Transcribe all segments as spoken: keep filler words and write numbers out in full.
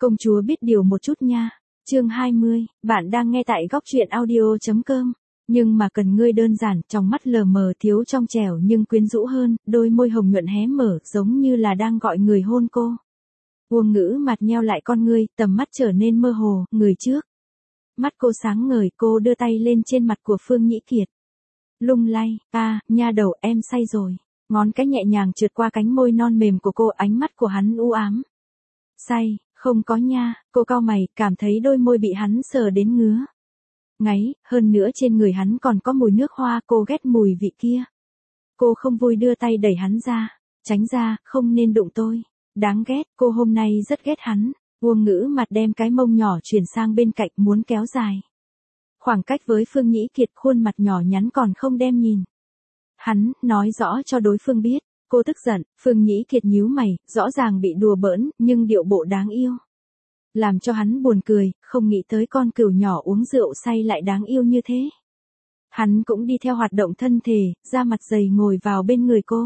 Công chúa biết điều một chút nha. Chương hai mươi, bạn đang nghe tại góc truyện audio chấm com. Nhưng mà cần ngươi đơn giản, trong mắt lờ mờ thiếu trong trẻo nhưng quyến rũ hơn, đôi môi hồng nhuận hé mở, giống như là đang gọi người hôn cô. Uông Ngữ mặt nheo lại con ngươi, tầm mắt trở nên mơ hồ, người trước. Mắt cô sáng ngời, cô đưa tay lên trên mặt của Phương Nhĩ Kiệt. Lung lay, a, nha đầu em say rồi. Ngón cái nhẹ nhàng trượt qua cánh môi non mềm của cô, ánh mắt của hắn u ám. Say, không có nha, cô cau mày, cảm thấy đôi môi bị hắn sờ đến ngứa. Ngáy, hơn nữa trên người hắn còn có mùi nước hoa, cô ghét mùi vị kia. Cô không vui đưa tay đẩy hắn ra. Tránh ra, không nên đụng tôi. Đáng ghét, cô hôm nay rất ghét hắn. Uông Ngữ mặt đem cái mông nhỏ chuyển sang bên cạnh muốn kéo dài. Khoảng cách với Phương Nhĩ Kiệt, khuôn mặt nhỏ nhắn còn không đem nhìn. Hắn, nói rõ cho đối phương biết. Cô tức giận, Phương Nhĩ Kiệt nhíu mày, rõ ràng bị đùa bỡn, nhưng điệu bộ đáng yêu. Làm cho hắn buồn cười, không nghĩ tới con cừu nhỏ uống rượu say lại đáng yêu như thế. Hắn cũng đi theo hoạt động thân thể, da mặt dày ngồi vào bên người cô.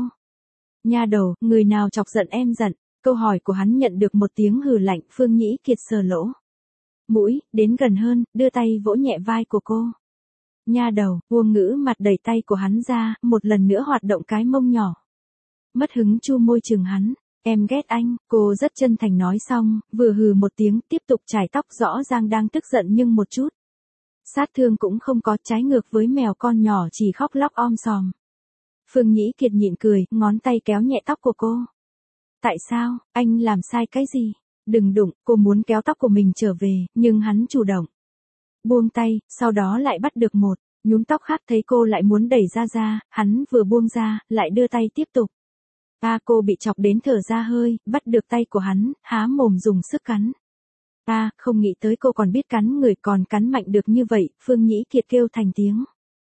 Nha đầu, người nào chọc giận em giận? Câu hỏi của hắn nhận được một tiếng hừ lạnh. Phương Nhĩ Kiệt sờ lỗ mũi, đến gần hơn, đưa tay vỗ nhẹ vai của cô. Nha đầu, Uông Ngữ mặt đẩy tay của hắn ra, một lần nữa hoạt động cái mông nhỏ. Mất hứng chu môi chừng hắn. Em ghét anh, cô rất chân thành nói xong, vừa hừ một tiếng, tiếp tục chải tóc, rõ ràng đang tức giận nhưng một chút sát thương cũng không có, trái ngược với mèo con nhỏ chỉ khóc lóc om sòm. Phương Nhĩ Kiệt nhịn cười, ngón tay kéo nhẹ tóc của cô. Tại sao, anh làm sai cái gì? Đừng đụng, cô muốn kéo tóc của mình trở về, nhưng hắn chủ động buông tay, sau đó lại bắt được một nhúm tóc khác, thấy cô lại muốn đẩy ra ra, hắn vừa buông ra, lại đưa tay tiếp tục. A, cô bị chọc đến thở ra hơi, bắt được tay của hắn, há mồm dùng sức cắn. A, không nghĩ tới cô còn biết cắn người, còn cắn mạnh được như vậy. Phương Nhĩ Kiệt kêu thành tiếng.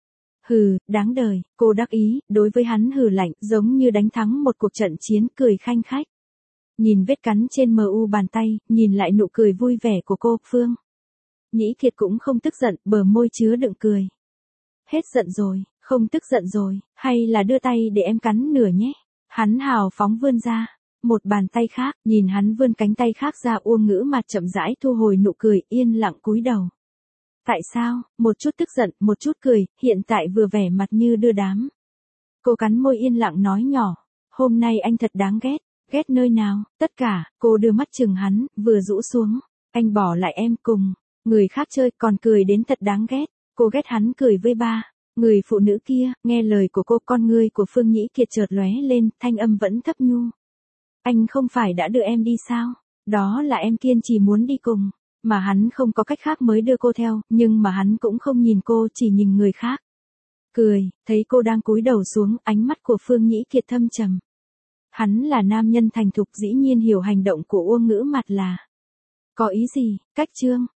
Hừ, đáng đời, cô đắc ý, đối với hắn hừ lạnh, giống như đánh thắng một cuộc trận chiến, cười khanh khách. Nhìn vết cắn trên mờ u bàn tay, nhìn lại nụ cười vui vẻ của cô. Phương Nhĩ Kiệt cũng không tức giận, bờ môi chứa đựng cười. Hết giận rồi, không tức giận rồi, hay là đưa tay để em cắn nửa nhé. Hắn hào phóng vươn ra, một bàn tay khác, nhìn hắn vươn cánh tay khác ra. Uông Ngữ mặt chậm rãi thu hồi nụ cười, yên lặng cúi đầu. Tại sao, một chút tức giận, một chút cười, hiện tại vừa vẻ mặt như đưa đám. Cô cắn môi yên lặng nói nhỏ, hôm nay anh thật đáng ghét. Ghét nơi nào? Tất cả. Cô đưa mắt chừng hắn, vừa rũ xuống. Anh bỏ lại em cùng người khác chơi, còn cười đến thật đáng ghét. Cô ghét hắn cười với ba người phụ nữ kia. Nghe lời của cô, con ngươi của Phương Nhĩ Kiệt chợt lóe lên, thanh âm vẫn thấp nhu. Anh không phải đã đưa em đi sao? Đó là em kiên trì muốn đi cùng, mà hắn không có cách khác mới đưa cô theo, nhưng mà hắn cũng không nhìn cô, chỉ nhìn người khác. Cười, thấy cô đang cúi đầu xuống, ánh mắt của Phương Nhĩ Kiệt thâm trầm. Hắn là nam nhân thành thục, dĩ nhiên hiểu hành động của Uông Ngữ mặt là có ý gì. Cách chương